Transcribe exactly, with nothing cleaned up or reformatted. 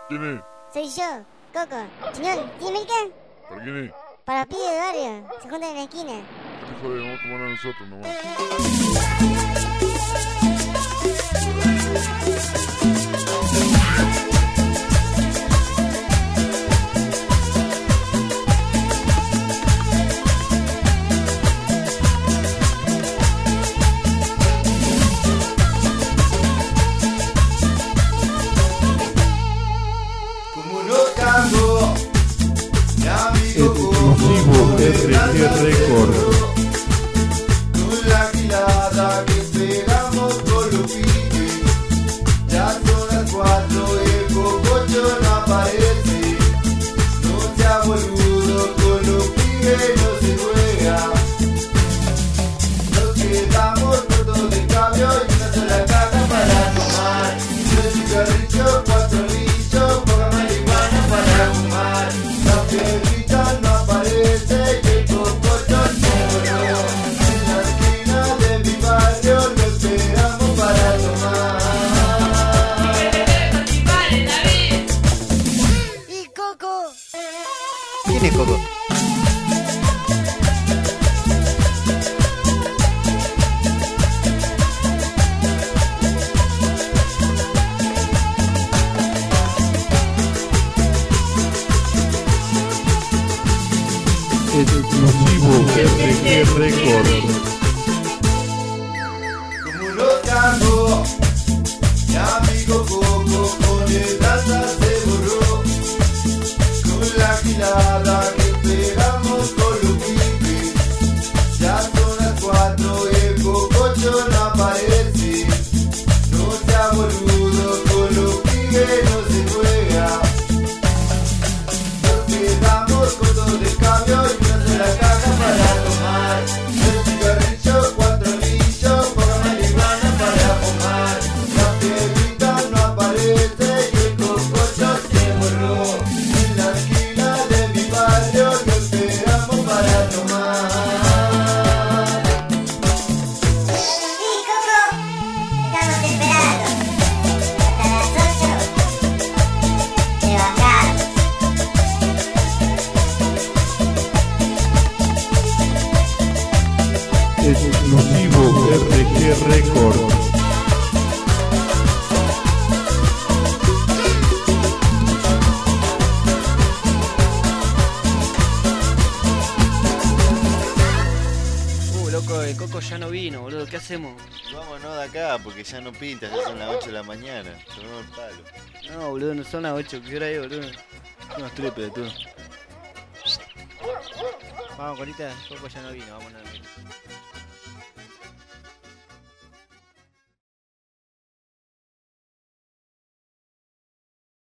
¿Quién es? Soy yo, Coco. Señor, ¿tiene América? ¿Para quién es? Para pibe de barrio. Se juntan en la esquina. No te jodes, vamos a tomar a nosotros nomás. Exclusivo R G Records. Con la gilada que pegamos con los pibes. Ya son las cuatro, el cococho no aparece. No sea boludo, con los pibes no se juega. Nos quedamos cortos de cambio y una sola caja para tomar. Tres cigarrillos, cuatro bichos, poca marihuana para fumar. La piedrita no aparece y el cococho se borró. En la esquina de mi barrio lo esperamos para tomar. ¡Y Coco! ¿Quién es Coco? Exclusivo R G Records. Como lo cago, mi amigo Coco con el raza se borró. Con la gilada que pegamos con los pibes. Ya son las cuatro, el cococho no aparece. No sea boludo, con los pibes no se juega. Nos quedamos cortos de cambio y una sola caja para tomar. Tres cigarrillos, cuatro bichos, poca marihuana para fumar. La piedrita no aparece y el cococho se borró. En la esquina de mi barrio lo esperamos para tomar. ¡Sí, Coco! Estamos esperando. Hasta las ocho. Te bajamos. Exclusivo R G Records. Uh, loco, el Coco ya no vino, boludo. ¿Qué hacemos? Vámonos de acá porque ya no pinta, ya son las ocho de la mañana. Tomemos el palo. No, boludo, no son las ocho. ¿Qué hora es, boludo? No estrépede tú. Vamos, Corita. Coco ya no vino, vámonos.